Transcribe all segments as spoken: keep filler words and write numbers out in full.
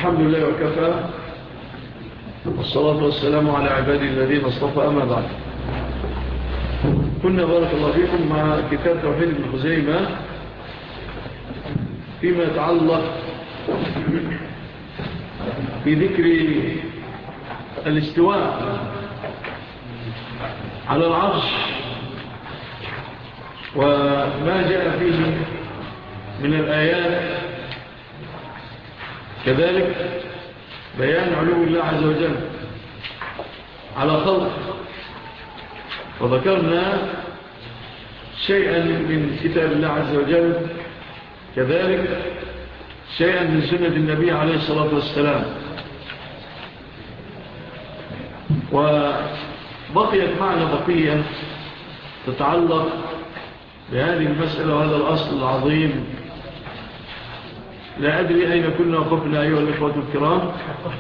الحمد لله وكفى، والصلاة والسلام على عبادي الذين اصطفى، أما بعد. كنا بارك الله فيكم مع كتاب توحيد ابن خزيمة فيما يتعلق بذكر الاستواء على العرش وما جاء فيه من الآيات، كذلك بيان علو الله عز وجل على خلقه. وذكرنا شيئا من كتاب الله عز وجل، كذلك شيئا من سنة النبي عليه الصلاة والسلام. وبقيت معنا بقية تتعلق بهذه المسألة وهذا الأصل العظيم. لا أدري أين كنا وقفنا أيها الإخوة الكرام.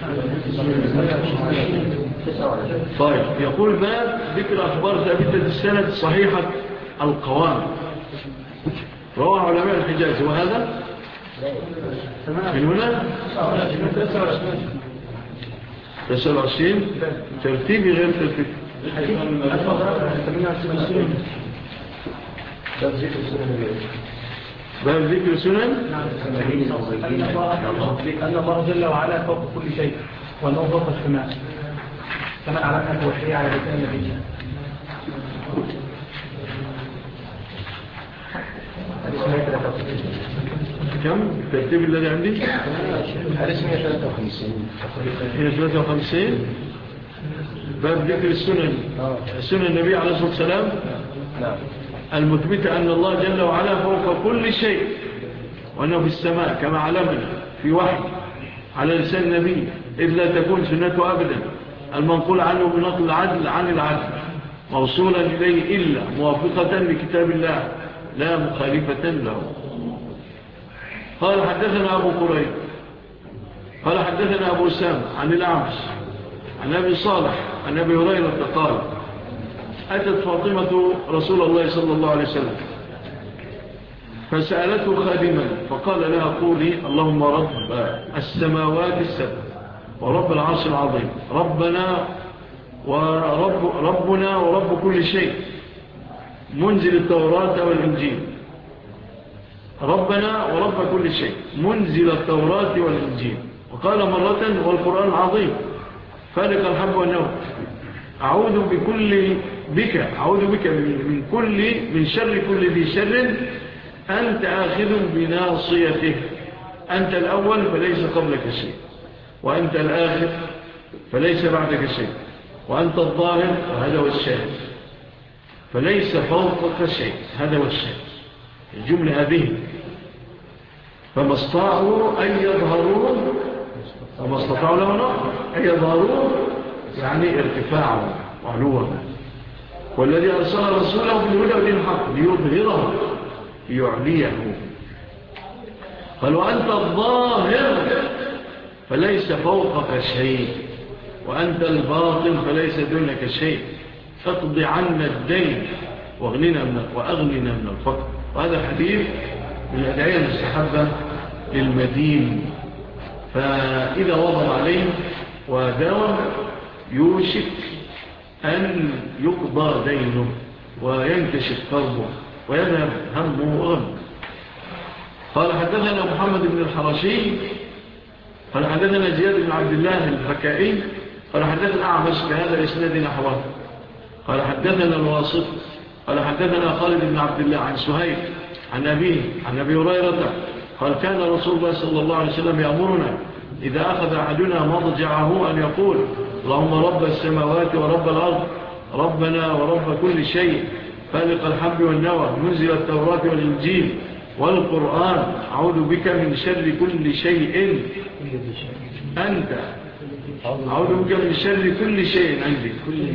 طيب، يقول باب ذكر أخبار ثابتة السند صحيحة القوام، رواه علماء الحجاز. وهذا من هنا تسعة وعشرين ترتيبي غير ترتيبي. باب ذكر سنن أن الله جل وعلا فوق كل شيء، وأنه فوق السماء كما أعلمنا توحيه على لسان النبي. كم الترتيب الذي عندي؟ الحديث مئة وثلاثة وخمسين. مئة وثلاثة وخمسين باب ذكر السنن، سنن النبي عليه الصلاة والسلام المثبتة أن الله جل وعلا فوق كل شيء، وأنه في السماء كما علمنا في وحي على لسان النبي، إذ لا تكون سنته أبدا المنقول عنه بنقل العدل عن العدل موصولا إليه إلا موافقة لكتاب الله لا مخالفة له. قال حدثنا أبو قريب قال حدثنا أبو سام عن الأعمش عن أبي صالح عن أبي هريرة قال أتت فاطمة رسول الله صلى الله عليه وسلم فسألته خادما فقال لها قولي اللهم رب السماوات السبع ورب العرش العظيم ربنا ورب ربنا ورب كل شيء منزل التوراة والإنجيل ربنا ورب كل شيء منزل التوراة والإنجيل. وقال مرة والقرآن العظيم فالق الحب والنوى أعوذ بكل بك أعوذ بك من كل من شر كل ذي شر أنت آخذ بناصيته أنت الأول فليس قبلك شيء وأنت الآخر فليس بعدك شيء وأنت الظاهر وهذا هو الشاهد فليس فوقك شيء هذا هو الشاهد. الجملة هذه فما استطاعوا أن يظهروا وما استطاعوا لهم أن يظهروا يعني ارتفاعه وعلوه. والذي أرسل رسوله بالهدى ودين الحق ليظهره ليعليه. قال وأنت الظاهر فليس فوقك شيء وأنت الباطن فليس دونك شيء فاقض عنا الدين واغننا من وأغننا من الفقر. وهذا الحديث من الأدعية المستحبة للمدين، فإذا وضع عليه وداوم يوشك أن يقضى دينه وينكشف قلبه ويذهب همه وغمه. قال حدثنا محمد بن الحرشي قال حدثنا زياد بن عبد الله الفكائي قال حدثنا أعمش بهذا الإسناد نحوه. قال حدثنا الواسط قال حدثنا خالد بن عبد الله عن سهيل عن أبيه عن أبي هريرة قال كان رسول الله صلى الله عليه وسلم يأمرنا إذا أخذ أحدنا مضجعه أن يقول اللهم رب السماوات ورب الأرض ربنا ورب كل شيء فالق الحب والنوى منزل التوراة والإنجيل والقرآن أعوذ بك من شر كل شيء أنت أعوذ بك من شر كل شيء عندي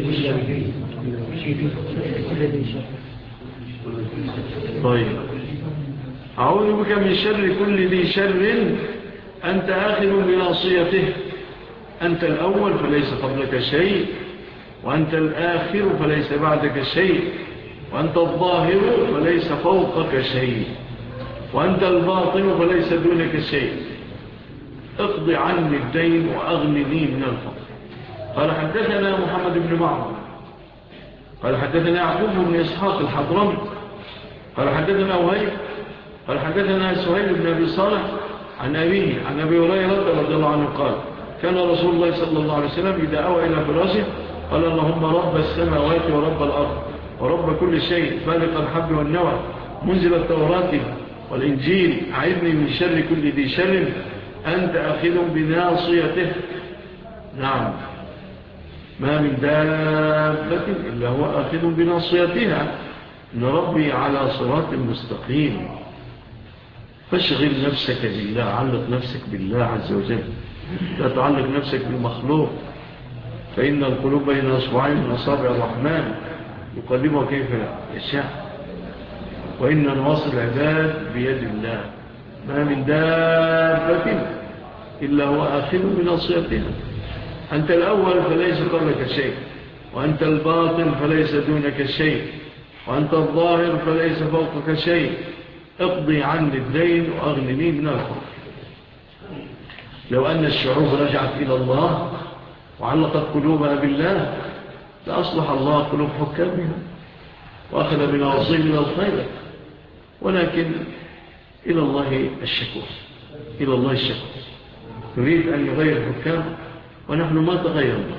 طيب أعوذ بك من شر كل ذي شر أنت آخر بناصيته أنت الأول فليس قبلك شيء وأنت الآخر فليس بعدك شيء وأنت الظاهر فليس فوقك شيء وأنت الباطن فليس دونك شيء اقضي عني الدين وأغنني من الفقر. قال حدثنا محمد بن معمر قال حدثنا يعقوب بن إسحاق الحضرمي قال حدثنا وهيب قال حدثنا سهيل بن أبي صالح عن أبيه عن أبي هريرة رضي الله عنه قال كان رسول الله صلى الله عليه وسلم إذا أوى إلى فراشه قال اللهم رب السماوات ورب الأرض ورب كل شيء فالق الحب والنوى منزل التوراة والإنجيل أعذني من شر كل ذي شر أنت أخذ بناصيته. نعم، ما من دابة إلا هو آخذ بناصيتها إن ربي على صراط مستقيم. فاشغل نفسك بالله، علق نفسك بالله عز وجل، لا تعلق نفسك بالمخلوق، فإن القلوب بين أصبعين من أصابع الرحمن يقلبها كيف يشاء، وإن نواصي العباد بيد الله. ما من دابة إلا هو آخذ بناصيتها. أنت الأول فليس قبلك شيء، وأنت الباطن فليس دونك شيء، وأنت الظاهر فليس فوقك شيء. اقضي عني الدين وأغنني من الفقر. لو أن الشعوب رجعت إلى الله وعلقت قلوبها بالله لأصلح الله قلوب حكامها وأخذ بنواصي من الخير، ولكن إلى الله الشكوى، إلى الله الشكوى. تريد أن يغير الحكام ونحن ما تغيرنا.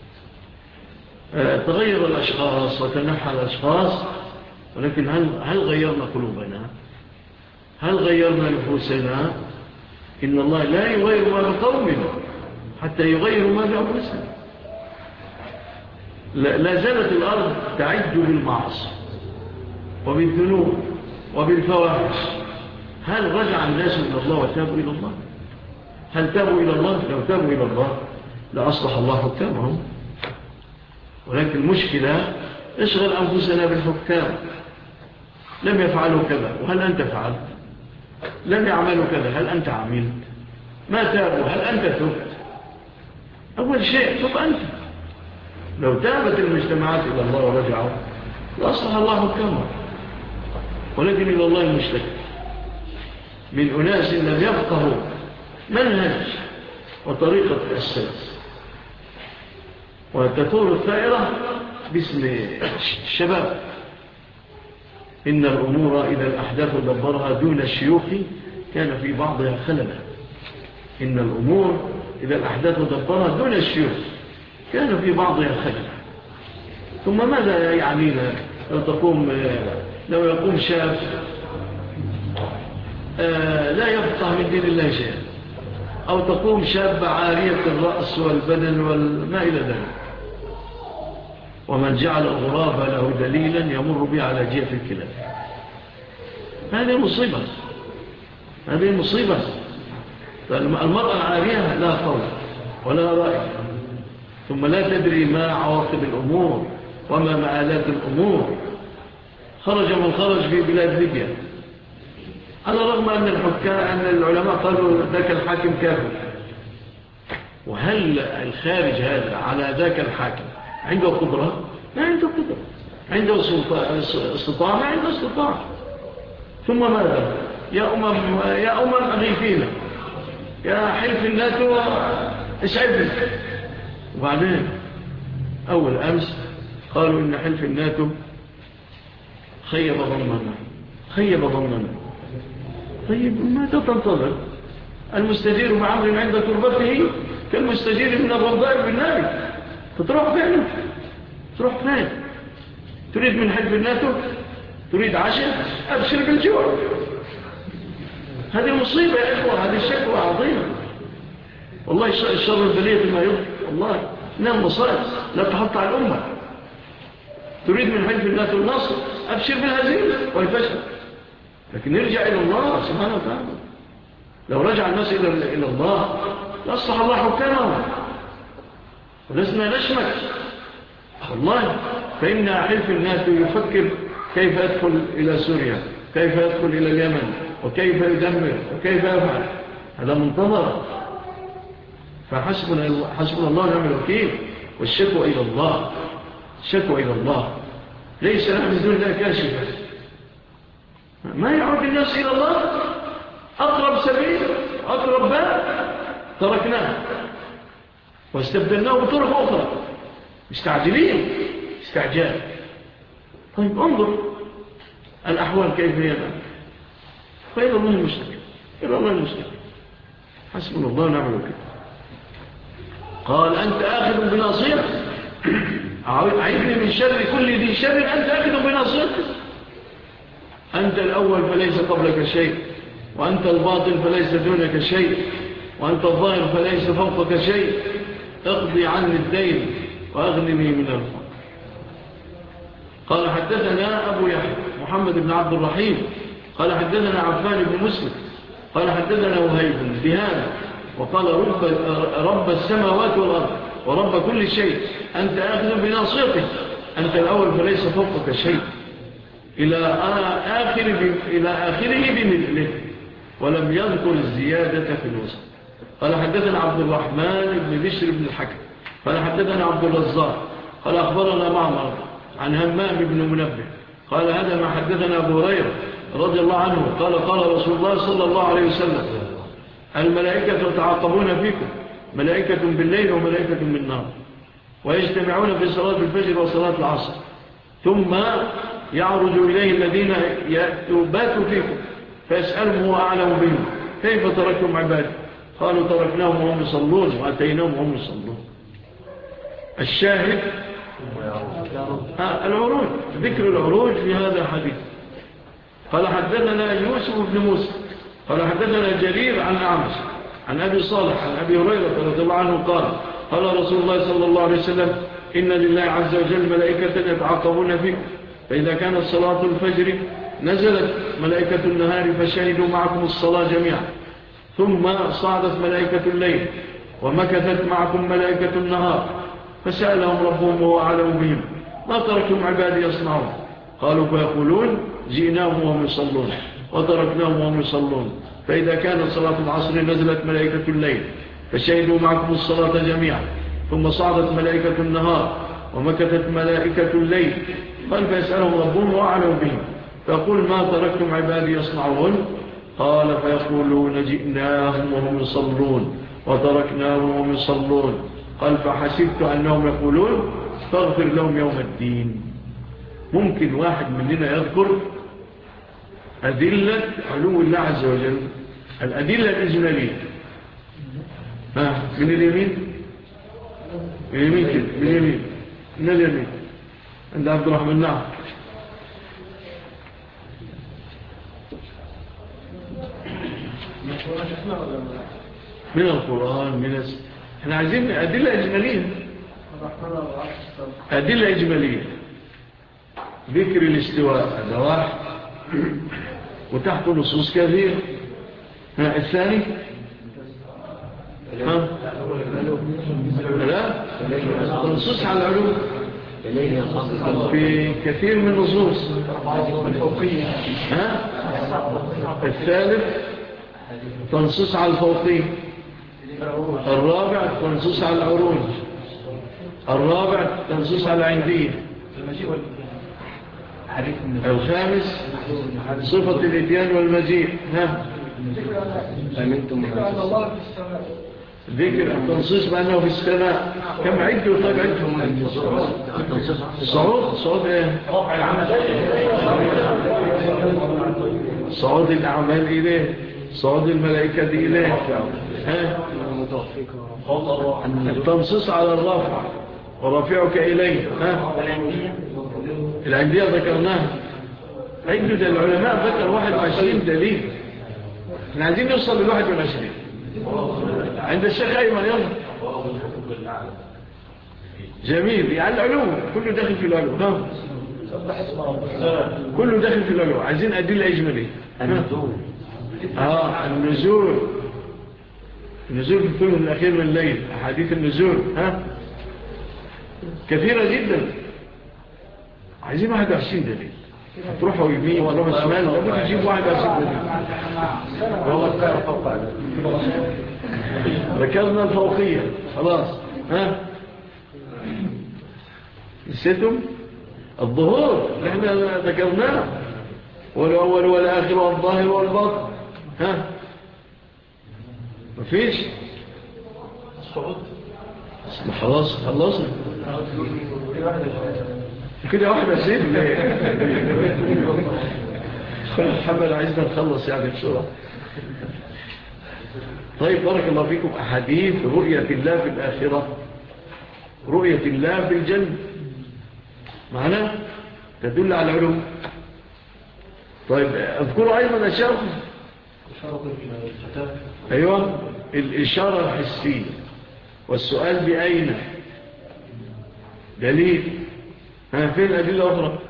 تغير الأشخاص وتنحى الأشخاص، ولكن هل, هل غيرنا قلوبنا؟ هل غيرنا نفوسنا؟ إن الله لا يغير ما بقومنا حتى يغيروا ما بأنفسنا. لا زالت الأرض تعج بالمعاصي وبالذنوب وبالفواحش. هل رجع الناس إلى الله وتابوا إلى الله؟ هل تابوا إلى الله؟ لو تابوا إلى الله لأصلح الله حكامهم. ولكن المشكلة اشغل أنفسنا بالحكام. لم يفعلوا كذا وهل أنت فعلت؟ لم يعملوا كذا هل أنت عملت؟ ما تابوا هل أنت تبت؟ أول شيء تب أنت. لو تابت المجتمعات إلى الله ورجعوا لأصلح الله حكامهم. ولكن إلى الله المشتكى من أناس لم يفقهوا منهج وطريقة السلف، وتطور الثائرة باسم الشباب. إن الأمور إذا الأحداث دبرها دون الشيوخ كان في بعضها خللا. إن الأمور إذا الأحداث دبرها دون الشيوخ كان في بعضها خللا. ثم ماذا يعنينا لو تقوم لو يقوم شاب لا يفقه من دين الله شيئا، أو تقوم شاب عارية الرأس والبدن والما إلى ذلك. ومن جعل الغراب له دليلا يمر به على جهة الكلاب. هذه مصيبة، هذه مصيبة. المرأة العارية لا قول ولا رأي، ثم لا تدري ما عواقب الأمور وما مآلات الأمور. خرج من خرج في بلاد ليبيا على الرغم أن الحكام أن العلماء قالوا ذاك الحاكم كافر. وهل الخارج هذا على ذاك الحاكم عنده قدرة؟ ما عنده قدرة. عنده استطاعة؟ ما عنده استطاعة. ثم ماذا؟ يا أمم يا أمم أغيثينا، يا حلف الناتو اسعدنا. وبعدين أول أمس قالوا إن حلف الناتو خيب ظننا، خيب ظننا. طيب ماذا تنتظر؟ المستجير بعمر عند تربته كالمستجير من الرضاء بالنار. تروح فين؟ تروح فين؟ تريد من حلف الناتو؟ تريد عشاء؟ أبشر بالجوع. هذه مصيبة يا إخوة، هذه شكوى عظيمة. والله الشر البلية ما يضر. والله إنها مصائب لا تحط على الأمة. تريد من حلف الناتو النصر؟ أبشر بالهزيمة والفشل. لكن نرجع إلى الله سبحانه وتعالى. لو رجع الناس إلى الله لأصلح الله حكامهم ولسنا نشمك. والله فإن حلف الناتو يفكر كيف يدخل إلى سوريا، كيف يدخل إلى اليمن، وكيف يدمر، وكيف يفعل. هذا منتظر. فحسبنا حسبنا الله ونعم الوكيل. والشكوى إلى الله، الشكوى إلى الله. ليس لنا من دون الله كاشفة. ما يعود الناس إلى الله. أقرب سبيل، أقرب باب تركناه واستبدلناه بطرق أخرى. مستعجلين استعجال. طيب انظر الأحوال كيف هي الآن. فإلى الله المشتكى إلى الله المشتكى. حسبنا الله ونعم الوكيل. قال أنت آخذ بناصيتك أعيذني من شر كل ذي شر أنت آخذ بناصيتك. أنت الأول فليس قبلك شيء، وأنت الباطن فليس دونك شيء، وأنت الظاهر فليس فوقك شيء. اقضي عني الدين وأغنني من الفقر. قال حدثنا أبو يحيى محمد بن عبد الرحيم قال حدثنا عفان بن مسلم قال حدثنا وهيب بهذا وقال رب, رب السماوات والأرض ورب كل شيء أنت آخذ بناصيتك. أنت الأول فليس فوقك شيء إلى آخر إلى آخره بمثله، ولم يذكر الزيادة في الوسط. قال حدثنا عبد الرحمن بن بشر بن الحكم قال حدثنا عبد الرزاق قال أخبرنا معمر عن همام بن منبه قال هذا ما حدثنا أبو هريرة رضي الله عنه قال قال رسول الله صلى الله عليه وسلم الملائكة يتعاقبون فيكم، ملائكة بالليل وملائكة بالنهار، ويجتمعون في صلاة الفجر وصلاة العصر، ثم يعرج إليه الذين يباتوا فيكم فيسألهم هو أعلم بهم كيف تركتم عبادي؟ قالوا تركناهم وهم يصلون وأتيناهم وهم يصلون. الشاهد العروج، ذكر العروج في هذا الحديث. قال حدثنا يوسف بن موسى قال حدثنا جرير عن أعمش عن أبي صالح عن أبي هريرة رضي الله عنه قال قال رسول الله صلى الله عليه وسلم إن لله عز وجل ملائكة يتعاقبون فيكم، فإذا كانت صلاة الفجر نزلت ملائكة النهار فشهدوا معكم الصلاة جميعا، ثم صعدت ملائكة الليل ومكثت معكم ملائكة النهار، فسألهم ربهم وهو أعلم بهم ما تركتم عبادي يصنعون؟ قالوا فيقولون جئناهم وهم يصلون وتركناهم وهم يصلون، فإذا كانت صلاة العصر نزلت ملائكة الليل فشهدوا معكم الصلاة جميعا، ثم صعدت ملائكة النهار ومكثت ملائكة الليل، قال فيسألهم ربهم وهو أعلم بهم فيقول ما تركتم عبادي يصنعون؟ قال فيقولون جئناهم وهم يصلون وتركناهم وهم يصلون، قال فحسبت أنهم يقولون فاغفر لهم يوم الدين. ممكن واحد مننا يذكر أدلة علو الله عز وجل، الأدلة الإجمالية ها من اليمين من اليمين كده من اليمين من اليمين عند عبد الرحمن. نعم من القرآن من الس... احنا عايزين أدلة إجمالية، أدلة إجمالية. ذكر الاستواء هذا واحد وتحت نصوص كثير. ها الثاني ها لا تنصص على العلوم في كثير من النصوص. ها الثالث تنصص على الفوقية. الرابع تنصص على العروج. الرابع تنصص على العندية. الخامس صفة الإتيان والمجيء. ها ذكر التنصيص بأنه في السماء. كم عدوا؟ طيب عدوا صعود صعود ايه؟ صعود الأعمال إليه، صعود الملائكة إليه. ها التنصيص على الرافع ورافعك إليه. ها العندية ذكرناها. عدوا ده العلماء ذكر واحد وعشرين دليل. احنا عايزين نوصل للواحد والعشرين عند الشيخ أيمن. يلا جميل. يعني العلوم كله داخل في العلوم. ها كله داخل في العلوم. عايزين أدلة إجمالية. النزول اه النزول النزول في الثلث الأخير من الليل. أحاديث النزول ها كثيرة جدا. عايزين واحد وعشرين دليل. تروحوا يمين وروحوا شمال لابد تجيب واحد وعشرين دليل. ذكرنا الفوقية خلاص. ها نسيتم الظهور اللي احنا ذكرناه، والأول والآخر والظاهر والباطن. ها مفيش الصعود خلاص خلصنا كده واحدة سيد محمد عايزنا نخلص يعني بسرعة. طيب بارك الله فيكم. أحاديث رؤية الله في الآخرة، رؤية الله في الجنة معنا تدل على علوم. طيب اذكروا أيضا أشياء أيوة الإشارة الحسية والسؤال بأين دليل. ها فين الأدلة الأخرى؟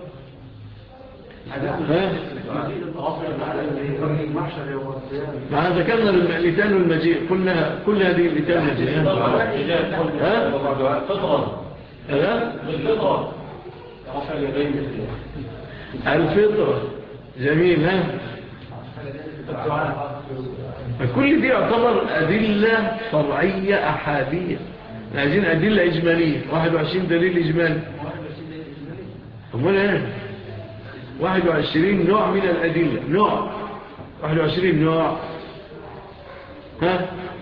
ها مع ذكرنا المئتان والمجيء كلها كل هذه المئتان والمجيء. ها فطرة الفطرة الفطرة جميل. ها كل دي يعتبر أدلة فرعية أحادية. عايزين أدلة إجمالية. واحد وعشرين دليل إجمالي. أمال إيه؟ واحد وعشرين نوع من الأدلة. نوع واحد وعشرين نوع. ها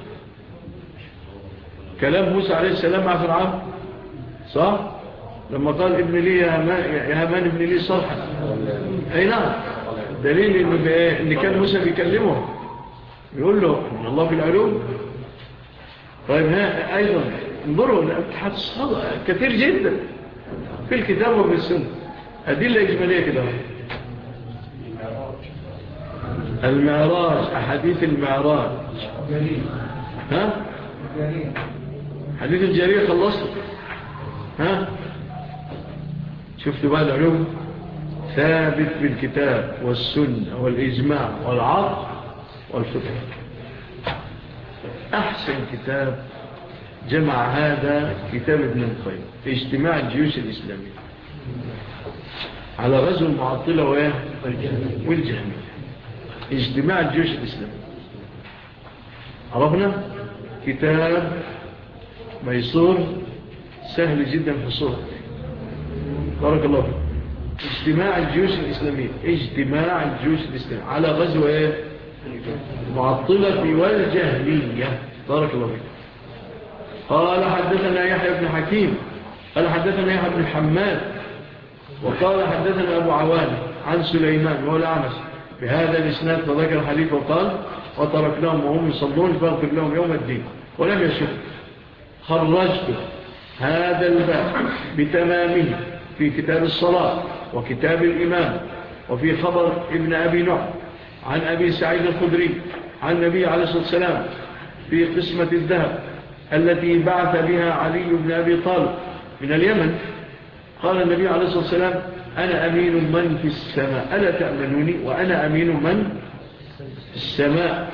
كلام موسى عليه السلام مع فرعون صح؟ لما قال ابن لي يا هامان ابن لي صرحا. أي نعم دليل إنه إن كان موسى بيكلمه يقول له إن الله في العلوم. طيب ها أيضا انظروا الاتحاد الصادق كثير جدا في الكتاب وفي السنة. أدلة إجمالية كده. المعراج أحاديث المعراج. ها حديث الجارية خلصت. ها شفتوا بقى العلوم ثابت بالكتاب والسنة والإجماع والعقل والفقه. أحسن كتاب جمع هذا كتاب ابن القيم اجتماع الجيوش الإسلامية على غزو المعطلة والجهمية. اجتماع الجيوش الإسلامية عرفنا كتاب ميسور سهل جدا في الصورة. بارك الله فيك. اجتماع الجيوش الإسلامية اجتماع الجيوش الإسلامية على غزو ايه المعطلة والجهمية. بارك الله فيك. قال حدثنا يحيى بن حكيم قال حدثنا يحيى بن حماد وقال حدثنا أبو عوان عن سليمان وهو الأعمش بهذا الإسناد فذكر الحديث وقال وتركناهم وهم يصلون فاغفر لهم يوم الدين ولم يشك. خرجت هذا الباب بتمامه في كتاب الصلاة وكتاب الإمام وفي خبر ابن أبي نعم عن أبي سعيد الخدري عن النبي عليه الصلاة والسلام في قسمة الذهب التي بعث بها علي بن أبي طالب من اليمن. قال النبي عليه الصلاة والسلام أنا أمين من في السماء ألا تأمنوني وأنا أمين من في السماء.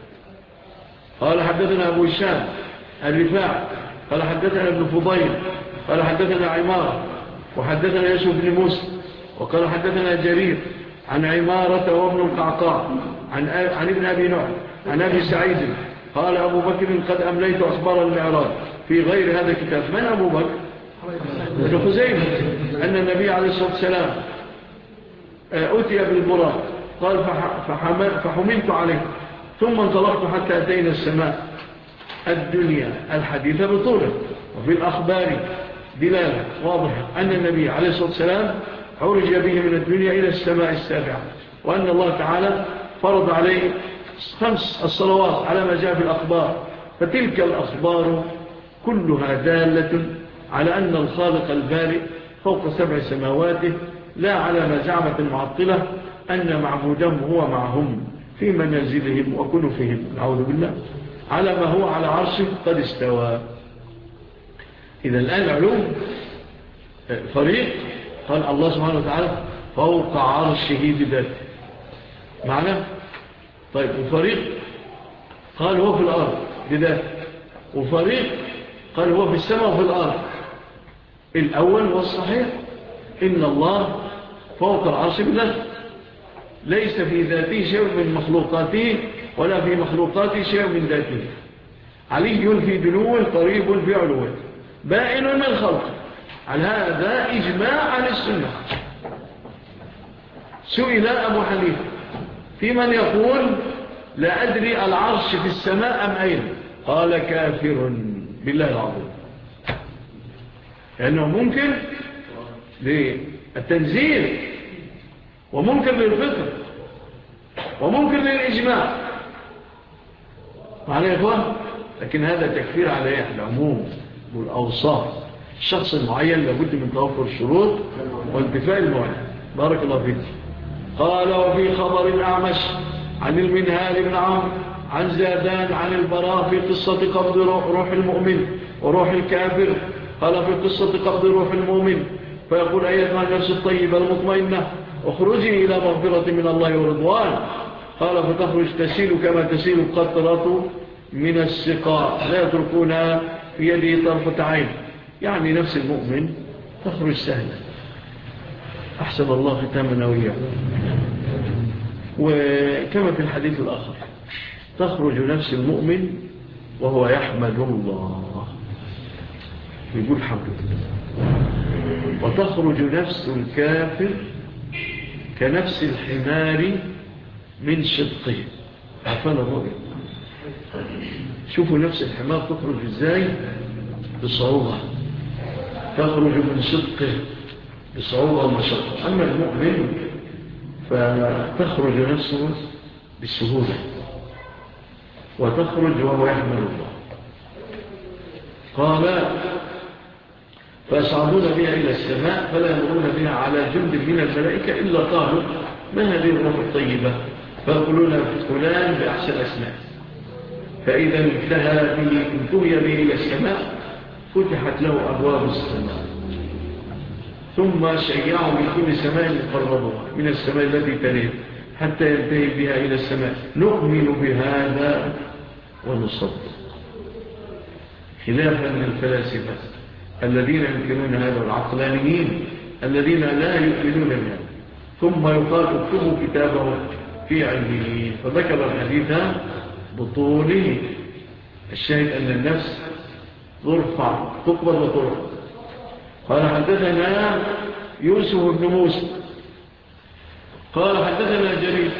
قال حدثنا أبو الشام الرفاع قال حدثنا ابن فضيل قال حدثنا عمارة وحدثنا يوسف بن موسى وقال حدثنا جرير عن عمارة وابن القعقاع عن, عن ابن أبي نعم عن أبي سعيد قال أبو بكر قد أمليت أخبار المعراج في غير هذا الكتاب. من أبو بكر؟ ابن خزيمة أن النبي عليه الصلاة والسلام أتي بالبراق قال فحملت عليه ثم انطلقت حتى أتينا السماء الدنيا الحديثة بطوله. وفي الأخبار دلالة واضحة أن النبي عليه الصلاة والسلام عرج به من الدنيا إلى السماء السابعة وأن الله تعالى فرض عليه خمس الصلوات على ما جاء في الأخبار. فتلك الأخبار كلها دالة على أن الخالق البارئ فوق سبع سماواته لا على ما زعمت المعطلة أن معبودهم هو معهم في منازلهم وكنفهم نعوذ بالله على ما هو على عرشه قد استوى. إذا الآن العلوم فريق قال الله سبحانه وتعالى فوق عرشه بذاته معنى. طيب وفريق قال هو في الأرض بذاته وفريق قال هو في السماء وفي الأرض. الأول والصحيح إن الله فوق العرش بذاته ليس في ذاته شيء من مخلوقاته ولا في مخلوقاته شيء من ذاته. علي في دنوه قريب في علوه بائن من خلقه. على هذا إجماع عن السنة. سئل أبو حنيفة في من يقول لا أدري العرش في السماء أم أين قال كافر بالله العظيم، لأنه ممكن للتنزيل وممكن للفطر وممكن للإجماع معنا يا إخوان. لكن هذا تكفير على العموم والأوصاف. الشخص المعين لابد من توفر الشروط وانتفاء الموانع. بارك الله فيك. قال وفي خبر الأعمش عن المنهال بن عمرو عن زادان عن البراء في قصة قبض روح المؤمن وروح الكافر. قال في قصة قبض روح المؤمن فيقول أيتها النفس الطيبة المطمئنة اخرجي إلى مغفرة من الله ورضوان. قال فتخرج تسيل كما تسيل القطرة من السقاء لا يتركونها في يده طرفة عين. يعني نفس المؤمن تخرج سهلة. أحسن الله ختامنا وإياكم. وكما في الحديث الآخر تخرج نفس المؤمن وهو يحمد الله يقول حمد الله، وتخرج نفس الكافر كنفس الحمار من شدقه. عفان الله. شوفوا نفس الحمار تخرج ازاي بصعوبة، تخرج من شدقه بصعوبة ومشقة. أما المؤمن فتخرج نفسه بالسهولة وتخرج وهو يحمل الله. قال فيصعدون بها إلى السماء فلا يمرون بها على جند من الملائكة إلا قالوا ما هذه الروح الطيبة؟ فيقولون فلان بأحسن أسماء. فإذا انتهى به انتهي به إلى السماء فتحت له أبواب السماء ثم شيعوا من كل سماء يقربها من السماء التي تليه حتى ينتهي بها إلى السماء. نؤمن بهذا ونصدق، خلافا للفلاسفة الذين ينكرون هذا والعقلانيين الذين لا يؤمنون بهذا. ثم يقال اكتبوا كتابه في علمه. فذكر الحديث بطوله. الشاهد أن النفس ترفع تقبض وترفع. قال حدثنا يوسف بن موسى قال حدثنا جرير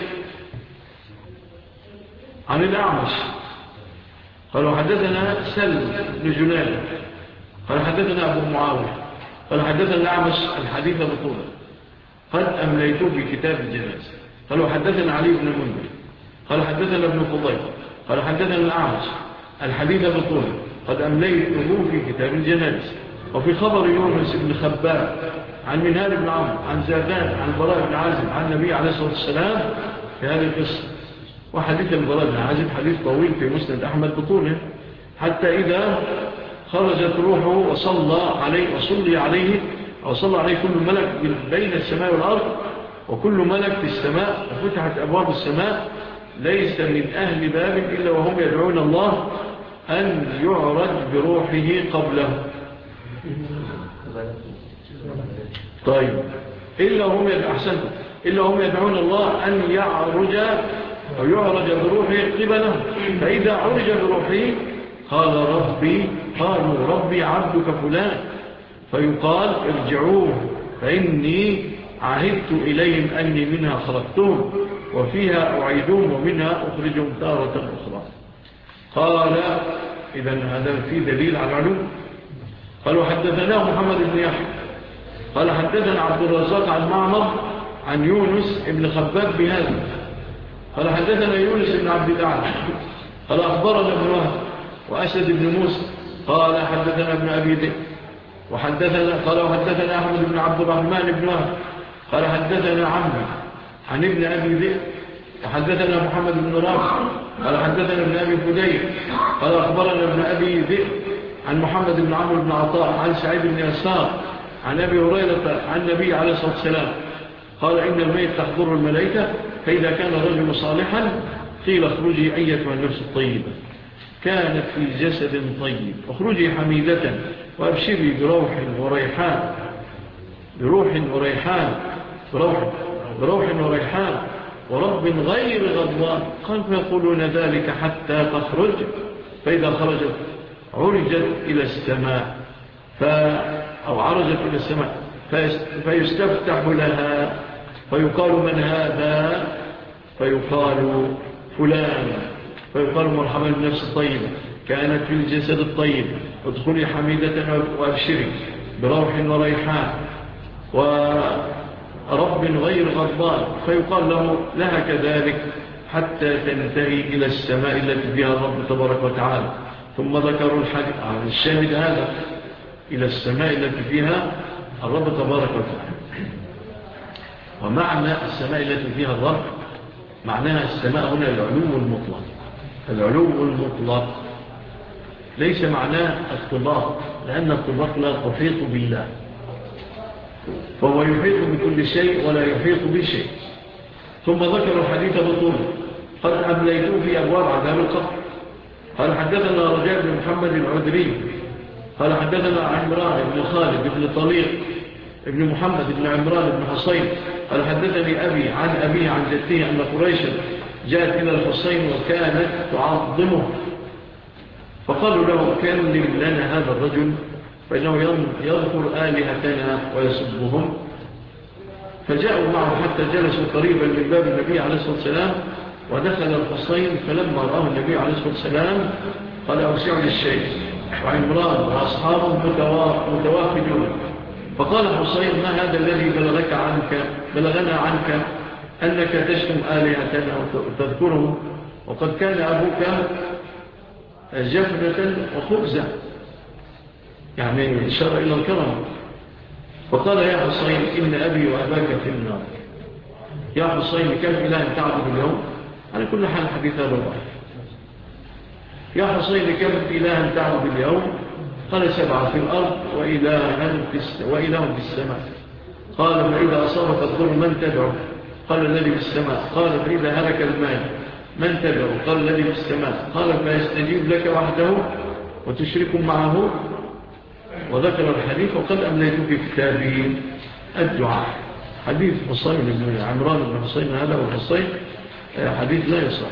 عن الأعمش قال حدثنا سلم بن جنان قال حدثنا أبو معاوية قال حدثنا الأعمش الحديث بطوله قد أمليته في كتاب الجناز. قال حدثنا علي بن منذر قال حدثنا ابن فضيل قال حدثنا الأعمش الحديث بطوله قد أمليته في كتاب الجناز. وفي خبر يونس بن خباب عن منهال بن عمرو عن زادان عن البراء بن عازب عن النبي عليه الصلاة والسلام في هذه القصة. وحديث البراء بن عازب حديث طويل في مسند أحمد بطوله حتى إذا خرجت روحه وصلى عليه وصلي عليه أو صلى عليه كل ملك بين السماء والأرض وكل ملك في السماء وفتحت أبواب السماء ليس من أهل باب إلا وهم يدعون الله أن يعرج بروحه قبله. طيب إلا هم أحسنتم إلا هم يدعون الله أن يعرج أو يعرج بروحه قبله. فإذا عرج بروحه قال ربي قالوا ربي عبدك فلان فيقال ارجعوه فإني عهدت إليهم أني منها خلقتهم وفيها أعيدهم ومنها أخرجهم تارة أخرى. قال إذن هذا في دليل على العلوم. قالوا حدثنا محمد بن يحيى قال حدثنا عبد الرزاق عن معمر عن يونس بن خباب بهذا قال حدثنا يونس بن عبد الأعلى قال أخبرنا ابن وهب وأسد بن موسى قال حدثنا ابن أبي ذئب وحدثنا قال وحدثنا أحمد بن عبد الرحمن بن وهب قال حدثنا عمي عن ابن أبي ذئب وحدثنا محمد بن رافع قال حدثنا ابن أبي فدير قال أخبرنا ابن أبي ذئب عن محمد بن عمرو بن عطاء عن سعيد بن يسار عن أبي هريرة عن النبي عليه الصلاة والسلام قال إن الميت تحضر الملائكة فإذا كان الرجل صالحا قيل اخرجي أيتها النفس الطيبة كانت في جسد طيب اخرجي حميدة وأبشري بروح وريحان بروح وريحان بروح, بروح وريحان ورب غير غضوان. قال فيقولون ذلك حتى تخرج فإذا خرجت عرجت إلى السماء ف... أو عرجت إلى السماء فيستفتح لها فيقال من هذا فيقال فلان فيقال مرحبا بالنفس الطيبة كانت في الجسد الطيب ادخلي حميدة وأبشري بروح وريحان ورب غير غضبان، فيقال له لها كذلك حتى تنتهي إلى السماء التي فيها الرب تبارك وتعالى. ثم ذكروا الحديث عن الشاهد هذا إلى السماء التي فيها الرب تبارك وتعالى. ومعنى السماء التي فيها الرب معناها السماء هنا العلو المطلق، العلو المطلق ليس معناه الطباق، لأن الطباق لا تحيط بالله، فهو يحيط بكل شيء ولا يحيط بشيء. ثم ذكر الحديث بطوله قد أمليته في أبواب عذاب القبر. قال حدثنا رجاء بن محمد العذري قال حدثنا عمران بن خالد بن طليق ابن محمد بن عمران بن حصين قال حدثني أبي عن أبي عن جدته أن قريشا جاءت إلى الحصين وكانت تعظمه، فقالوا له كلم لنا هذا الرجل فإنه يذكر آلهتنا ويسبهم. فجاءوا معه حتى جلسوا قريبا من باب النبي عليه الصلاة والسلام، ودخل الحصين فلما رآه النبي عليه الصلاة والسلام قال أوسعوا للشيء، وعمران وأصحابه متوافدون. فقال حصين ما هذا الذي بلغك عنك بلغنا عنك أنك تشتم آلهتنا وتذكرهم، وقد كان أبوك جفنة وخبزة، يعني إشارة إلى الكرم. فقال يا حصين إن أبي وأباك في النار. يا حصين كم إله تعبد اليوم؟ على كل حال حديث هذا الضعيف. يا حصين كم إله تعبد اليوم؟ قال سبعة في الأرض وإله في السماء. قال فإذا أصابك الضر من تدعو؟ قال الذي في السماء. قال فإذا هلك المال من تدعو؟ قال الذي في السماء. قال فيستجيب لك وحده وتشرك معه. وذكر الحديث وقد أمليت في كتابه الدعاء. حديث حصين بن عمران بن حصين هذا والحصين حديث لا يصح.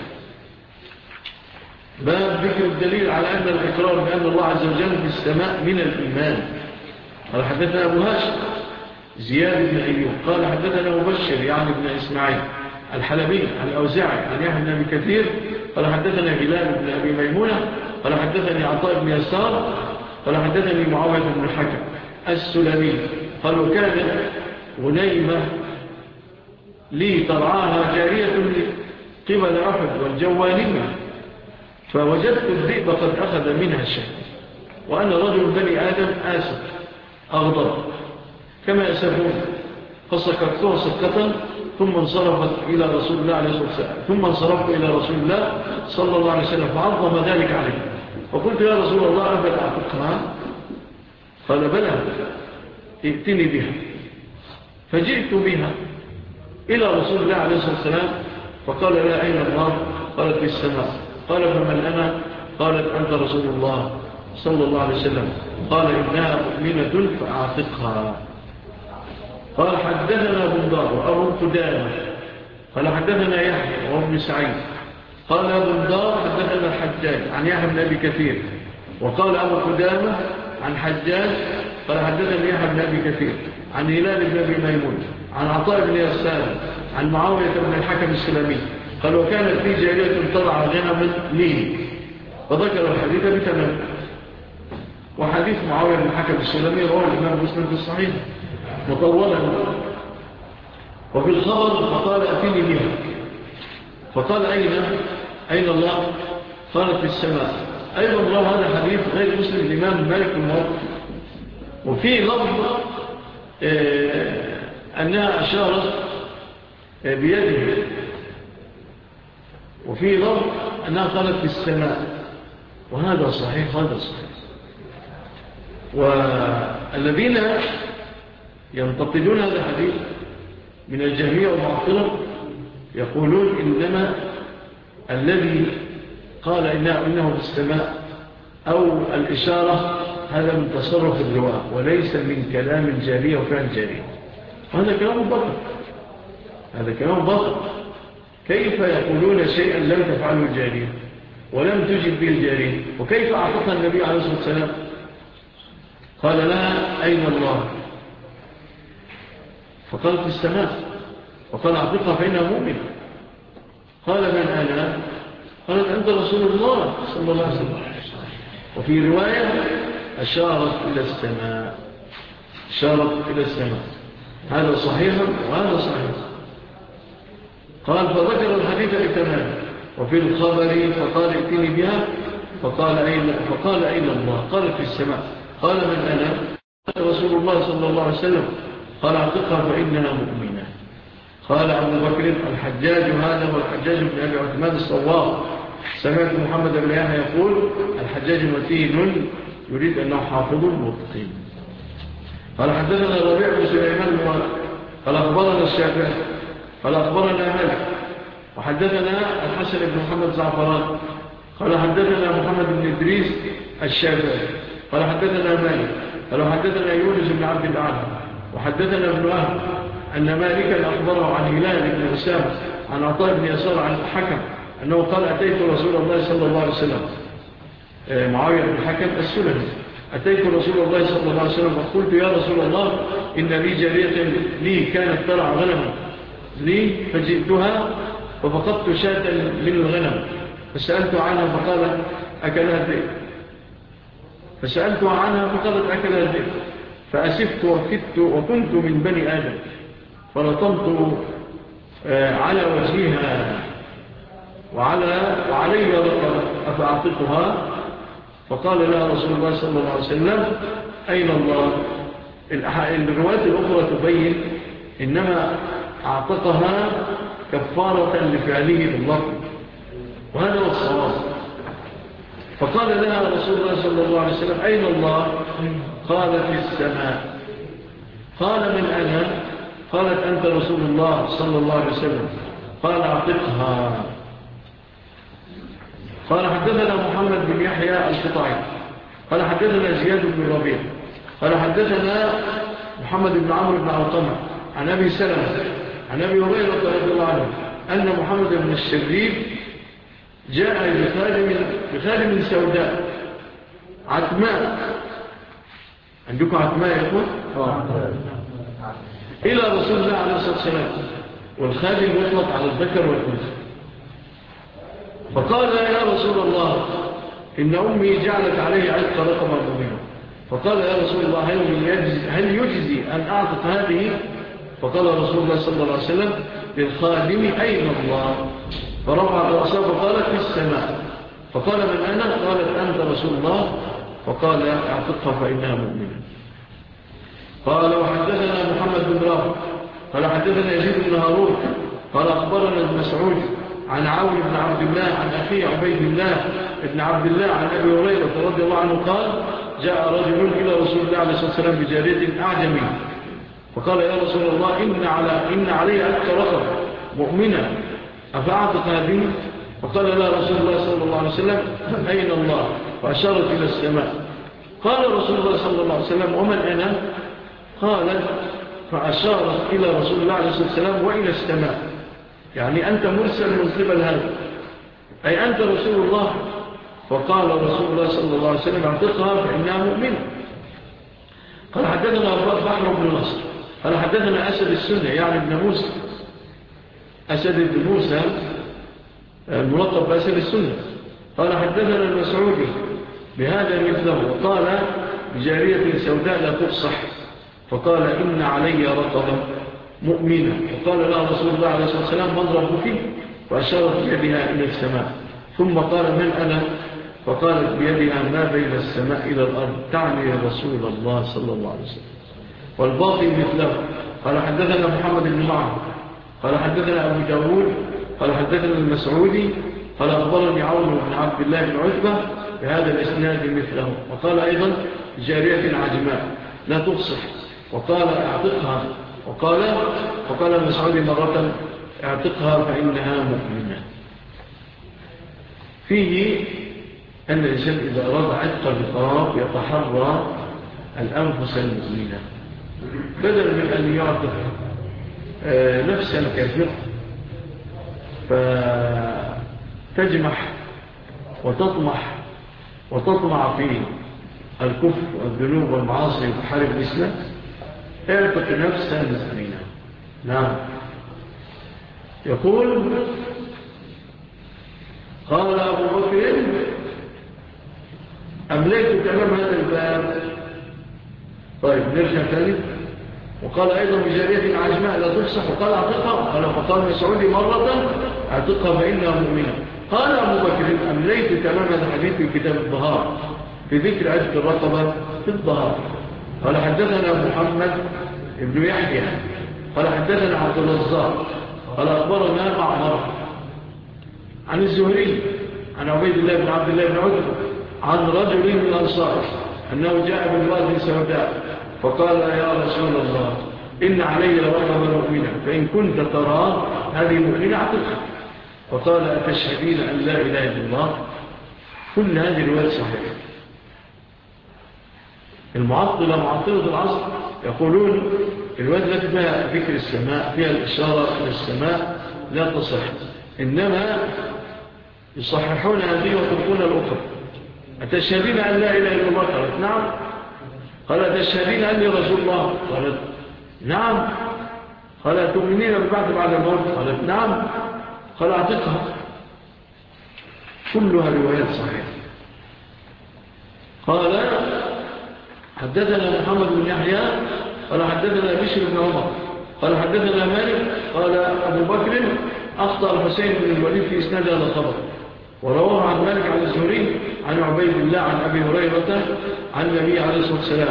باب ذكر الدليل على أن الإقرار بأن الله عز وجل في السماء من الإيمان. قال حدثنا أبو هاشم زياد بن أيوب قال حدثنا مبشر يعني بن إسماعيل الحلبي عن الأوزاعي عن يحيى بن أبي كثير قال حدثنا هلال بن أبي ميمونة قال حدثني عطاء بن يسار قال حدثني معاوية بن الحكم السلمي قال وكان غنيمة لي ترعاها جارية قبل أحد والجوانية، فوجدت الذئب قد أخذ منها الشيء، وأنا رجل بني آدم آسف أغضب كما يسفون، فسكرتها سكة ثم انصرفت إلى رسول الله عليه الصلاة والسلام ثم انصرفت إلى رسول الله صلى الله عليه وسلم فعظم ذلك عليه، فقلت يا رسول الله أبدا أعتقها؟ قال بلى ائتني بها. فجئت بها إلى رسول الله عليه الصلاة والسلام فقال لا أين الله؟ قالت في السماء. قال فمن أنا؟ قالت أنت رسول الله صلى الله عليه وسلم. قال إنها مؤمنة فأعتقها. قال حدثنا بندار وأبو قدامة قال حدثنا يحيى وابن سعيد قال أبو بندار حدثنا الحجاج عن يحيى بن أبي كثير وقال أبو قدامة عن حجاج قال حدثنا يحيى بن أبي كثير عن هلال بن أبي ميمون عن عطاء بن يسار عن معاوية بن الحكم السلمي قال وكانت في جارية ترعى غنما لي، فذكر الحديث بتمام. وحديث معاوية بن الحكم السلمي رواه الإمام مسلم في الصحيح مطولا. وفي الخبر فقال أتني بها، فقال أين أين الله؟ قالت في السماء. أيضا رواه هذا الحديث غير مسلم الإمام مالك الموقف. وفي لفظ آه أنها أشارت آه بيده، وفي لفظ أنها قالت في السماء، وهذا صحيح هذا صحيح. والذين ينتقدون هذا الحديث من الجهمية والمعطلة يقولون إنما الذي قال إنه, إنه في السماء أو الإشارة هذا من تصرف الرواة وليس من كلام الجارية وفعل الجارية. هذا كلام باطل، هذا كلام باطل. كيف يقولون شيئا لم تفعله الجارية ولم تجب به الجارية؟ وكيف أعطتها النبي عليه الصلاة والسلام؟ قال لها أين الله؟ فقالت في السماء. وقال أعطتها فإنها مؤمن. قال من أنا؟ قالت أنت رسول الله صلى الله عليه وسلم. وفي رواية أشارت إلى السماء، أشارت إلى السماء. هذا صحيح وهذا صحيح. قال فذكر الحديث بتمام. وفي الخبر فقال ائتني بها، فقال أين, فقال أين الله؟ قال في السماء. قال من أنا؟ رسول الله صلى الله عليه وسلم. قال اعتقها فإنها مؤمنة. قال أبو بكر الحجاج هذا والحجاج بن أبي عثمان الصواب. سمعت محمد بن يحيى يقول الحجاج متين يريد أنه حافظ متقين. قال حدثنا الربيع بن سليمان قال أخبرنا الشافعي قال أخبرنا مالك وحدثنا الحسن بن محمد زعفران قال حدثنا محمد بن إدريس الشافعي قال حدثنا مالك قال حدثنا يونس بن عبد الأعلى وحدثنا ابن وهب أن مالكا أخبره عن هلال بن أسامة عن عطاء بن يسار عن الحكم أنه قال أتيت رسول الله صلى الله عليه وسلم، معاوية بن الحكم السلمي، أتيت رسول الله صلى الله عليه وسلم فقلت يا رسول الله إن لي جارية لي كانت ترعى غنما لي فجئتها ففقدت شاة من الغنم فسألت عنها فقال أكلها الذئب، فسألت عنها فقالت أكلها الذئب، فأسفت وكدت وكنت من بني آدم فلطمت على وجهها وعلى وعلي ركبة أفأعطتها؟ فقال لها رسول الله صلى الله عليه وسلم أين الله؟ الروايات الأخرى تبين إنما أعتقها كفارة لفعله باللطم، وهذا هو الصواب. فقال لها رسول الله صلى الله عليه وسلم أين الله؟ قال في السماء. قال من أنا؟ قالت أنت رسول الله صلى الله عليه وسلم. قال أعتقها. قال حدثنا محمد بن يحيى القطعي قال حدثنا زياد بن ربيع قال حدثنا محمد بن عمرو بن علقمة عن أبي سلمة عن أبي هريرة رضي الله عنه أن محمد بن الشريف جاء بخادم سوداء عتماء. عندكم عتماء يا أخوان؟ إلى رسول الله عليه الصلاة والسلام، والخادم يطلق على الذكر والأنثى. فقال يا رسول الله إن أمي جعلت عليه عتق رقبة مؤمنة. فقال يا رسول الله هل يجزي أن أعطت هذه؟ فقال رسول الله صلى الله عليه وسلم للخادم أين الله؟ فرفع رأسه فقالت في السماء. فقال من أنا؟ قالت أنت رسول الله. فقال اعتقها فإنها مؤمنة. قال وحدثنا محمد بن رافع قال حدثنا يزيد بن هارون قال أخبرنا المسعود عن عون بن عبد الله عن أخي عبيد الله بن عبد الله عن أبي هريرة رضي الله عنه قال جاء رجل إلى رسول الله عليه الصلاة والسلام بجارية أعجمي فقال يا رسول الله إن, على إن علي أتك رقب مؤمنة أفأعتق هذه؟ فقال لا رسول الله صلى الله عليه وسلم أين الله؟ فأشارت إلى السماء. قال رسول الله صلى الله عليه وسلم ومن أنا؟ قالت فأشارت إلى رسول الله عليه الصلاة والسلام وإلى السماء، يعني أنت مرسل من قبل هذا، أي أنت رسول الله. فقال رسول الله صلى الله عليه وسلم اعتقها فإنها مؤمنة. قال حدثنا بحر بن نصر قال حدثنا أسد السنة يعني ابن موسى، أسد بن موسى الملقب بأسد السنة. قال حدثنا المسعودي بهذا مثله وقال بجارية سوداء لا تفصح. فقال إن علي رقبة مؤمنة. وقال لها رسول الله عليه الصلاة والسلام من ربك؟ فأشارت بيدها إلى السماء. ثم قال من أنا؟ فقالت بيدها ما بين السماء إلى الأرض، تعني رسول الله صلى الله عليه وسلم. والباقي مثله. قال حدثنا محمد بن معه قال حدثنا أبو داود قال حدثنا المسعودي قال أخبرني عون بن عبد الله بن عتبة بهذا الإسناد مثله. وقال أيضا جارية عجماء لا تفصح. وقال اعتقها. وقال وقال المسعودي مرة اعتقها فإنها مؤمنة. فيه أن الإنسان إذا أراد عتق الرقاب يتحرى الأنفس المؤمنة بدل من أن يعتق نفسا كافرة فتجمح وتطمح وتطمع في الكفر والذنوب والمعاصي وتحارب الإسلام، اعتق نفسا مؤمنة. نعم. يقول قال أبو بكر أمليت كلام هذا الباب. طيب نرجع ثاني. وقال أيضا بجارية عجماء لا تفصح وقال أعتقها. قال فقال مسعودي مرة أعتقها فإنها مؤمنة. قال أبو بكر أمليت تمام هذا الحديث في كتاب الظهار في ذكر عدة الرقبة في الظهار. قال حدثنا محمد ابن يحيى قال حدثنا عبد الرزاق قال أخبرنا معمر عن الزهري عن عبيد الله بن عبد الله بن عتبة عن رجل من الأنصار أنه جاء بالواد سوداء فقال يا رسول الله إن علي لرقبة مؤمنة فإن كنت ترى هذه مؤمنة اعتقها. فقال أتشهدين أن لا إله إلا الله. كل هذه الروايات صحيحة. المعطلة معطلة العصر يقولون الروايات التي فيها ذكر السماء فيها الإشارة إلى السماء لا تصح، إنما يصححون هذه وتركون الأخرى. أتشهدين أن لا إله إلا الله؟ قالت نعم. قال أتشهدين أني رسول الله؟ قالت نعم. قال أتؤمنين بالبعث بعد الموت؟ قالت نعم. قال أعتقها. كلها روايات صحيحة. قال حدثنا محمد بن يحيى قال حدثنا بشر بن عمر قال حدثنا مالك قال أبو بكر أخطأ الحسين بن الوليد في إسناد هذا الخبر ورواه عن مالك عن الزهري عن عبيد الله عن أبي هريرة عن النبي عليه الصلاة والسلام.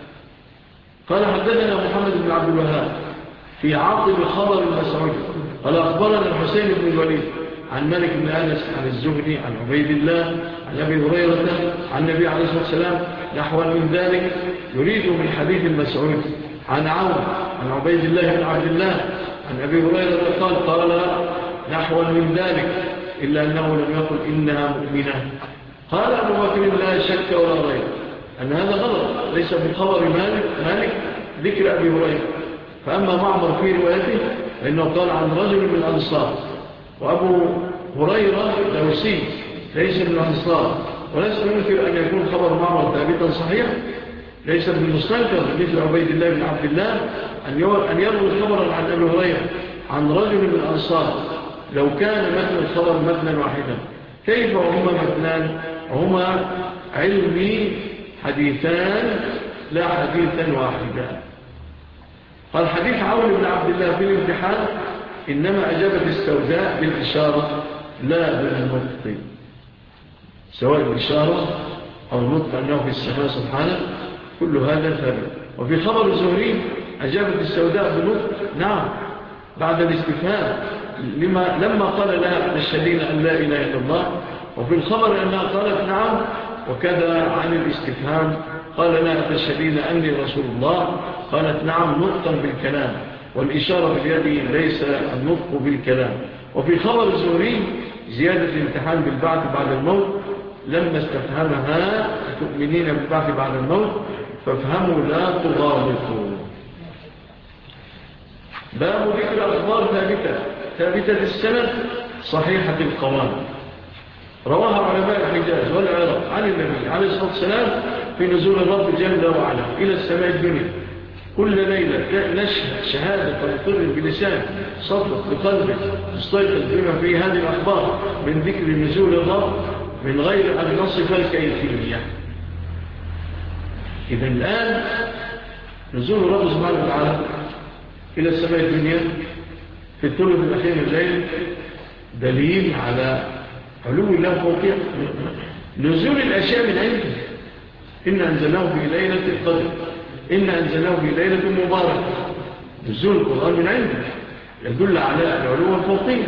قال حدثنا محمد بن عبد الوهاب في عاقب خبر المسعود قال أخبرنا الحسين بن الوليد عن مالك بن أنس عن الزهري عن عبيد الله عن أبي هريرة عن النبي عليه الصلاة والسلام نحو من ذلك يريد من حديث المسعود عن عون عن عبيد الله بن عبد الله عن أبي هريرة قال قال نحو من ذلك إلا أنه لم يقل إنها مؤمنة. قال أبو بكر لا شك ولا ريب أن هذا غلط ليس في خبر مالك, مالك ذكر أبي هريرة. فأما معمر في روايته فإنه قال عن رجل من الأنصار وأبو هريرة دوسي ليس من الأنصار ولست يمكن أن يكون خبر معمر ثابتا صحيح ليس بالمستنكر مثل عبيد الله بن عبد الله أن يروي خبرا عن أبي هريرة عن رجل من الأنصار لو كان متن الخبر متنا واحدا كيف هما متنان هما علمي حديثان لا حديثا واحدا. قال حديث عون بن عبد الله في الامتحان إنما أجابت السوداء بالإشارة لا بالنطق سواء الإشارة أو النطق أنه في السماء سبحانه كل هذا ثابت. وفي خبر الزهري أجابت السوداء بالنطق نعم بعد الاستفهام لما لما قال لها تشهدين أن لا إله إلا الله. وفي الخبر أنها قالت نعم وكذا عن الاستفهام قال لها تشهدين أني رسول الله قالت نعم نطقا بالكلام والإشارة باليد ليس النطق بالكلام. وفي خبر الزهري زيادة الامتحان بالبعث بعد الموت لما استفهمها تؤمنين بالبعث بعد الموت فافهموا لا تغالطوا. باب ذكر أخبار ثابتة ثابتة السند صحيحة القوام رواها علماء الحجاز والعراق عن النبي عليه الصلاة والسلام في نزول الرب جل وعلا إلى السماء الدنيا كل ليلة نشهد شهادة ومقر بلسان صدق بقلبك تستيقظ بما في هذه الأخبار من ذكر نزول الرب من غير أن نصف الكيفية. إذا الآن نزول الرب سبحانه وتعالى إلى السماء الدنيا في الثلث الأخير من الليل دليل على علو الله فوقيه. نزول الأشياء من عنده إن أنزلناه في ليلة القدر إن أنزلناه في ليلة مباركة. نزول القرآن من عنده يدل على العلو الفوقيه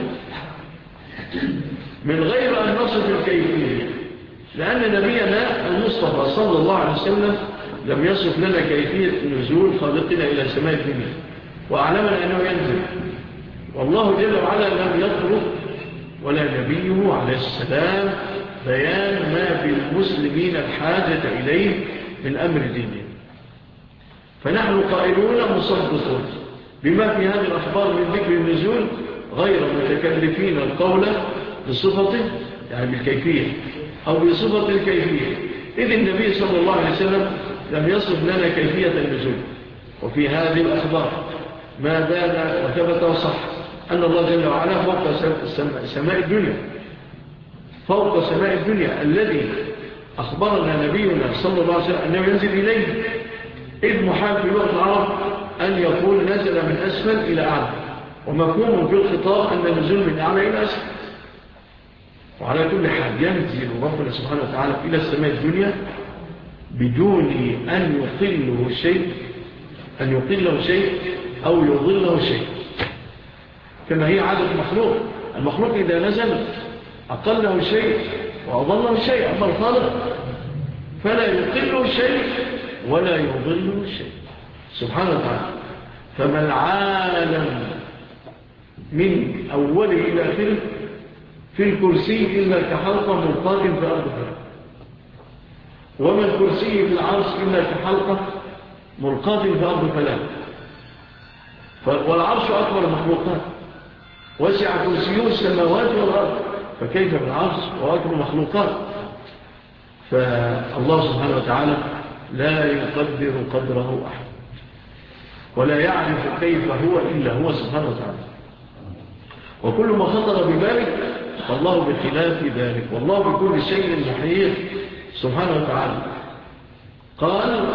من غير أن نصف الكيفية لأن نبينا المصطفى صلى الله عليه وسلم لم يصف لنا كيفية نزول خالقنا إلى سماء الدنيا وأعلمنا أنه ينزل. والله جل وعلا لم يطلب ولا نبيه عليه السلام بيان ما بالمسلمين الحاجة إليه من أمر دينه. فنحن قائلون مصدقون بما في هذه الأخبار من ذكر النزول غير متكلفين القول بصفته يعني بالكيفية أو بصفة الكيفية إذ النبي صلى الله عليه وسلم لم يصف لنا كيفية النزول. وفي هذه الأخبار ما بان وثبت وصح أن الله جل وعلا فوق سماء الدنيا فوق سماء الدنيا الذي أخبرنا نبينا صلى الله عليه وسلم أنه ينزل إليه، إذ محال في لغة العرب أن يقول نزل من أسفل إلى أعلى، ومفهوم في الخطاب أن النزول من أعلى إلى أسفل. وعلى كل حال ينزل ربنا سبحانه وتعالى إلى السماء الدنيا بدون أن يقله شيء أن يقله شيء أو يضله شيء، كما هي عادة المخلوق. المخلوق إذا نزل أقله شيء وأضله شيء، أما الخالق فلا يقله شيء ولا يضله شيء سبحانه وتعالى. فما العالم من أوله إلى آخره في الكرسي إلا كحلقة ملقاة في أرض فلك، وما الكرسي في العرش إلا كحلقة ملقاة في أرض فلك. والعرش أكبر المخلوقات، وسع كرسيه السماوات والأرض، فكيف بالعرش وأكبر مخلوقات؟ فالله سبحانه وتعالى لا يقدر قدره أحد، ولا يعرف كيف هو إلا هو سبحانه وتعالى. وكل ما خطر ببالك فالله بخلاف ذلك، والله بكل شيء محيط سبحانه وتعالى. قال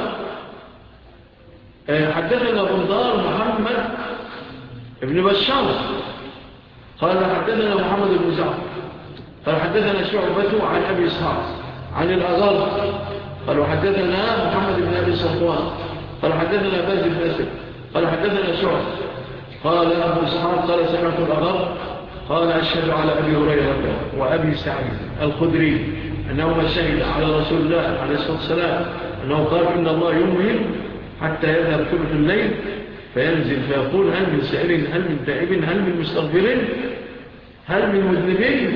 حدثنا بندار محمد ابن بشار قال حدثنا محمد بن جعفر قال حدثنا شعبة عن أبي إسحاق عن الأغر قال حدثنا محمد بن أبي صفوان قال حدثنا باز بن أسد قال حدثنا شعبة قال أبو إسحاق قال سمعت الأغر قال أشهد على أبي هريرة وأبي سعيد الخدري أنهما شهد على رسول الله عليه الصلاة والسلام أنه قال إن الله يمهل حتى يذهب ثلث الليل فينزل فيقول هل من سائل هل من تائب هل من مستغفر هل من مذنبين.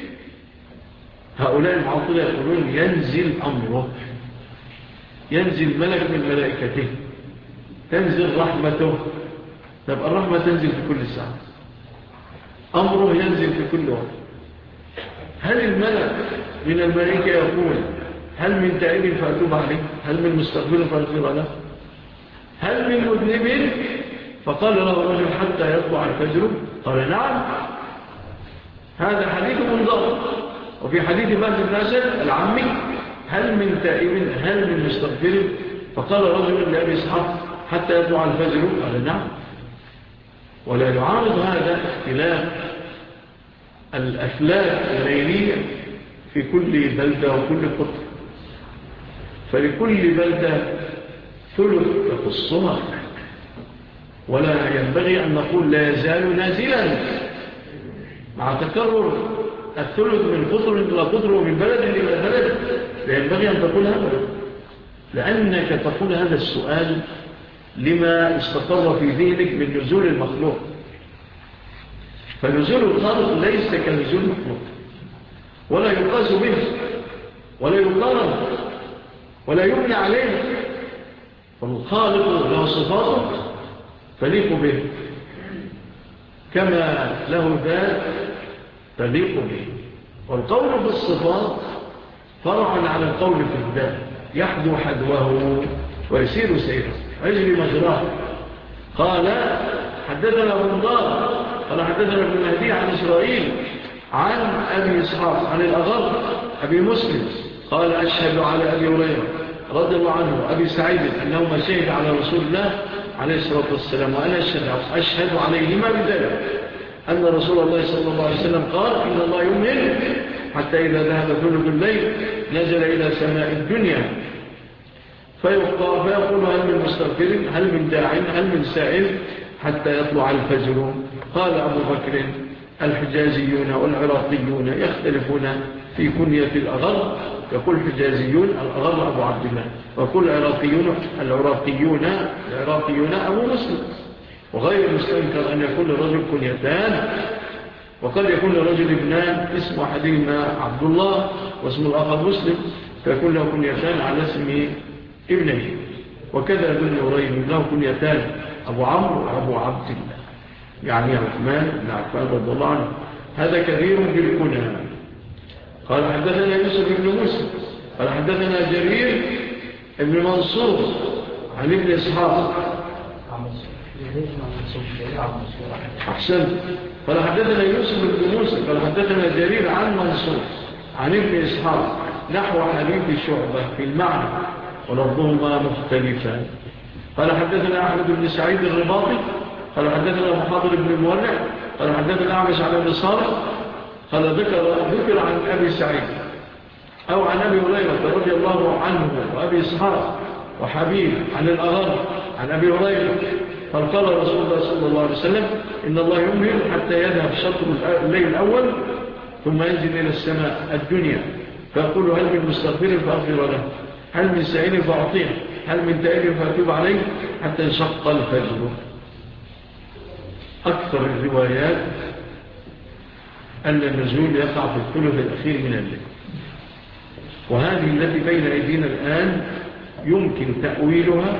هؤلاء المعطلة يقولون ينزل أمره، ينزل ملك من ملائكته، تنزل رحمته. تبقى الرحمة تنزل في كل ساعة، أمره ينزل في كل وقت. هل الملك من الملائكة يقول هل من تائب فأتوب عليه هل من مستغفر فأغفر له هل من مذنب؟ فقال له الرجل حتى يطلع الفجر قال نعم. هذا حديث منظر. وفي حديث باز بن أسد العمي هل من تائب هل من مستغفر؟ فقال الرجل لأبي إسحاق حتى يطلع الفجر قال نعم. ولا يعارض هذا اختلاف الأفلاك الليلية في كل بلدة وكل قطر، فلكل بلدة ثلث يخصها، ولا ينبغي أن نقول لا يزال نازلا مع تكرر الثلث من قطر إلى قطر ومن بلد إلى بلد. لا ينبغي أن تقول هذا، لأنك تقول هذا السؤال لما استقر في ذهنك من نزول المخلوق. فنزول الخالق ليس كنزول المخلوق، ولا يقاس به ولا يقارن ولا يبنى عليه. فالخالق له صفاته تليق به كما له ذات تليق به. والقول في الصفات فرع على القول في الذات، يحدو حدوه ويسير سيره ويجري مجراه. قال حدثنا بندار قال حدثنا ابن مهدي عن إسرائيل عن أبي إسحاق عن الأغر أبي مسلم قال أشهد على أبي هريرة رضي الله عنه أبي سعيد أنهما شهد على رسول الله عليه الصلاة والسلام وأنا أشهد, أشهد عليهما بذلك أن رسول الله صلى الله عليه وسلم قال إن الله يمهل حتى إذا ذهب ثلث الليل نزل إلى سماء الدنيا فيقول هل من مستغفر هل من داع هل من سائل حتى يطلع الفجر. قال أبو بكر الحجازيون والعراقيون يختلفون في كنية الأغر، يقول الحجازيون الأغر أبو عبد الله، ويقول العراقيون العراقيون العراقيون أبو مسلم. وغير مستنكر أن يكون الرجل كنيتان، وقد يكون الرجل ابنان اسم أحدهما عبد الله واسم الآخر مسلم، فيكون له كنيتان على اسم ابنه. وكذا ابن نورين له كنيتان أبو عمرو وأبو عبد الله، يعني عثمان بن عفان رضي الله عنه. هذا كثير بالكنى. قال حدثنا يوسف بن موسى قال حدثنا جرير بن منصور عن ابن إسحاق أحسن. قال حدثنا يوسف بن موسى قال حدثنا جرير عن منصور عن ابن إسحاق نحو حديث شعبة في المعنى ولفظهما مختلفان. قال حدثنا أحمد بن سعيد الرباطي قال حدثنا محاضر بن المولع قال حدثنا أعمش على النصارى قال ذكر, ذكر عن أبي سعيد أو عن أبي هريرة رضي الله عنه وأبي إسحاق وحبيب عن الأغر عن أبي هريرة قال قال رسول الله صلى الله عليه وسلم إن الله يمهل حتى يذهب شطر الليل الأول ثم ينزل إلى السماء الدنيا فيقول هل من مستغفر فأغفر له هل من سائل فأعطيه هل من تائب فأتوب عليه حتى انشق الفجر. أكثر الروايات أن النزول يقع في الثلث الأخير من الليل، وهذه التي بين أيدينا الآن يمكن تأويلها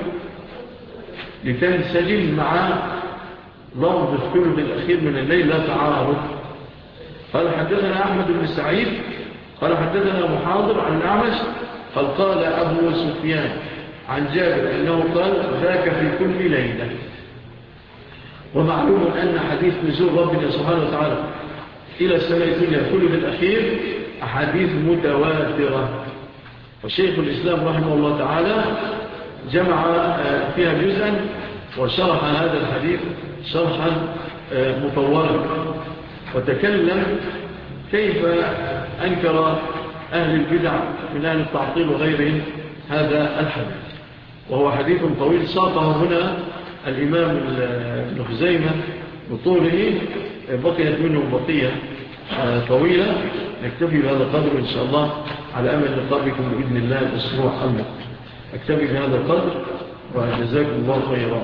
لتنسجم مع لفظ الثلث الأخير من الليل لا تعارض. قال حدثنا أحمد بن سعيد قال حدثنا محاضر عن الأعمش قال قال أبو سفيان عن جابر أنه قال ذاك في كل ليلة. ومعلوم أن حديث نزول ربنا سبحانه وتعالى إلى السماء الدنيا الثلث الأخير أحاديث متواترة، وشيخ الإسلام رحمه الله تعالى جمع فيها جزءا وشرح هذا الحديث شرحا مطورا وتكلم كيف أنكر أهل البدع من أهل التعطيل وغيرهم هذا الحديث، وهو حديث طويل ساقه هنا الإمام ابن خزيمة بطوله، بقيت منه بقية طويلة. نكتفي بهذا القدر إن شاء الله على أمل لقائكم بإذن الله الأسبوع المقبل. أكتفي بهذا القدر وجزاكم الله خيرا.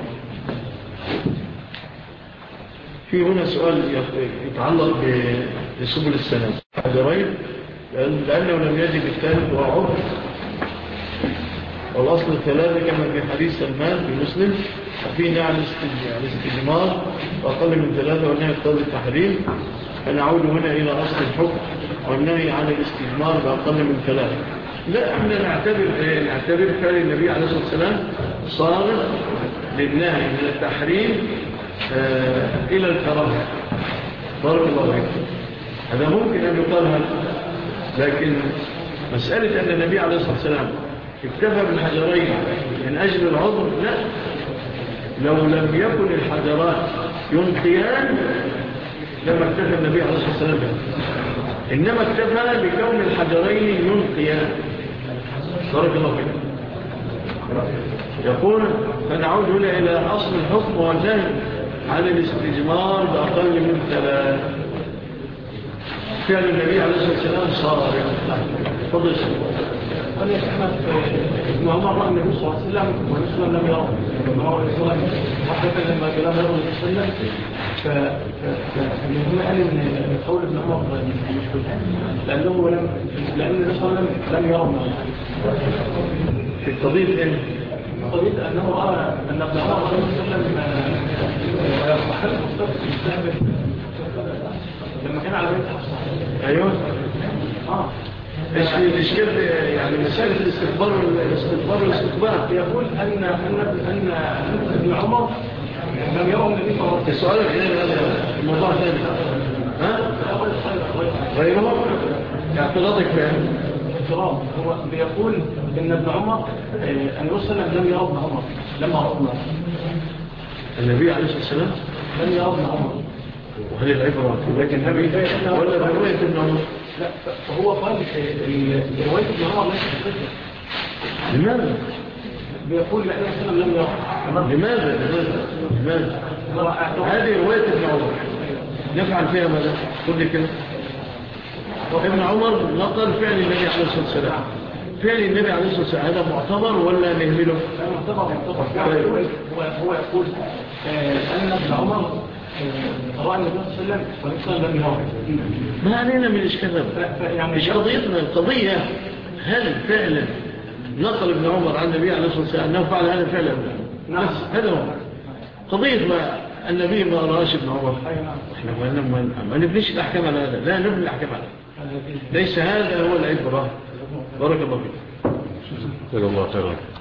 في هنا سؤال يتعلق بسبل السلام حجرين لأنه لم يجد الثالث وعبر، والأصل الثلاثة كما في حديث سلمان في مسلم وفيه نهي عن الاستجمار وأقل من ثلاثة والنهي يقتضي التحريم، فنعود هنا إلى أصل الحكم والنهي عن الاستجمار بأقل من ثلاثة. لا احنا نعتبر نعتبر فعل النبي عليه الصلاة والسلام صار للنهي من التحريم آه إلى الكراهة. بارك الله فيكم. هذا ممكن أن يقال هذا، لكن مسألة أن النبي عليه الصلاة والسلام اكتفى بالحجرين من أجل العذر، لا، لو لم يكن الحجران ينقيان لما اكتفى النبي عليه الصلاة والسلام بها، إنما اكتفى بكون الحجرين ينقيان. بارك الله فيكم. يقول فنعود هنا إلى أصل الحكم والنهي عن الاستجمار بأقل من ثلاث. فعل النبي عليه الصلاة والسلام صار فضل قال يا شيخنا ابن عمر رأى النبي صلى الله عليه وسلم ونسلم لم يرى ابن عمر عليه الصلاة والسلام وحدث لما جلاه يرى النبي صلى الله عليه وسلم، فالمهم قال ان قول ابن عمر مشكل لأنه لم لأن النبي صلى الله عليه وسلم لم يرى ابن عمر في قضية ايه؟ قضية أنه رأى أن ابن عمر عليه الصلاة والسلام وحل مستقبل لما كان على بيت حفصة. أيوه آه ايش الاشكال يعني مسألة الاستخبار والاستخبار والاستخبار يقول أن أن أن ابن عمر لم يرى النبي صلى الله عليه وسلم. السؤال غير هذا الموضوع ثاني ها غيره اعتراضك فهم اعتراض هو بيقول ان ابن عمر ان وصل لم يرى ابن عمر لما رأى النبي عليه الصلاة والسلام لم يرى ابن عمر. وهل العبرة لكن النبي ولا برواية ابن عمر؟ لا فهو قال رواية ابن عمر ليست صحيحة. لماذا؟ بيقول لأن السلام لم يرى. لماذا؟ لماذا؟ هذه رواية ابن عمر نفعل فيها ماذا؟ قل لي كده. ابن عمر نقل فعل النبي عليه الصلاة والسلام، فعل النبي عليه الصلاة والسلام هذا معتبر ولا نهمله؟ معتبر معتبر. هو هو يقول أن ابن عمر رأى النبي صلى الله عليه وسلم ولكن لم يرى. ما علينا من الإشكال يعني مش قضيتنا. القضية هل فعلا نقل ابن عمر عن النبي عليه الصلاة والسلام أنه فعل هذا فعلا؟ بس هذا هو قضية. ما النبي ما رأش ابن عمر احنا ما نبنيش الأحكام على هذا، لا نبني الأحكام على هذا، ليس هذا هو العبرة. بارك الله فيك. جزاك الله خيرا.